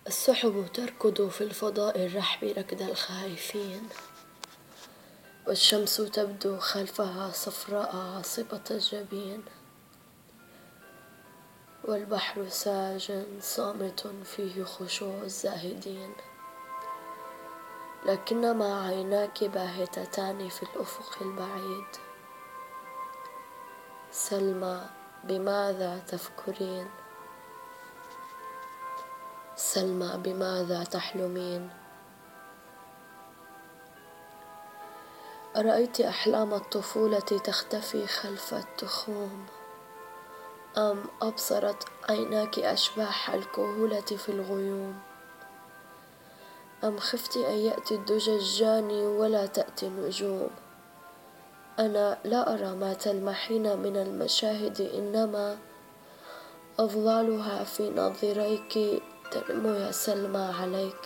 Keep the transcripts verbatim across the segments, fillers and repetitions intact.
السحب تركض في الفضاء الرحب ركض الخائفين، والشمس تبدو خلفها صفراء عاصبة الجبين، والبحر ساج صامت فيه خشوع الزاهدين، لكنما عيناك باهتتان في الأفق البعيد. سلمى بماذا تفكرين؟ سلمى بماذا تحلمين؟ أرأيت أحلام الطفولة تختفي خلف التخوم، أم أبصرت عيناك أشباح الكهولة في الغيوم، أم خفت أن يأتي الدجى الجاني ولا تأتي النجوم؟ أنا لا أرى ما تلمحين من المشاهد، إنما أفضالها في ناظريك تنمو يا سلمى عليك.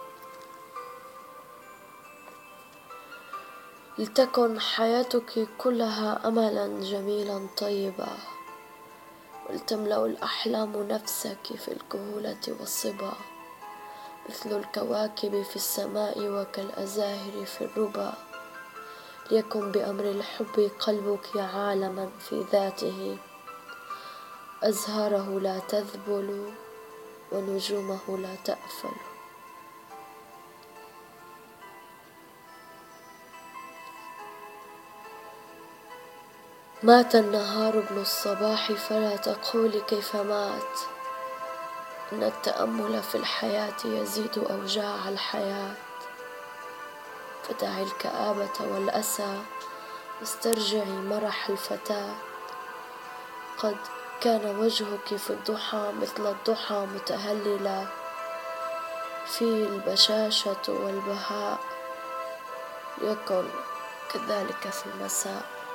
لتكن حياتك كلها أملا جميلا طيبا، ولتملأ الأحلام نفسك في الكهولة والصبا، مثل الكواكب في السماء وكالأزاهر في الربا. ليكن بأمر الحب قلبك عالما في ذاته، أزهاره لا تذبل ونجومه لا تأفل. مات النهار ابن الصباح فلا تقولي كيف مات، إن التأمل في الحياة يزيد أوجاع الحياة. فدعي الكآبة والأسى واسترجعي مرح الفتاة، قد كان وجهك في الضحى مثل الضحى متهللا، فيه البشاشة والبهاء، يكن كذلك في المساء.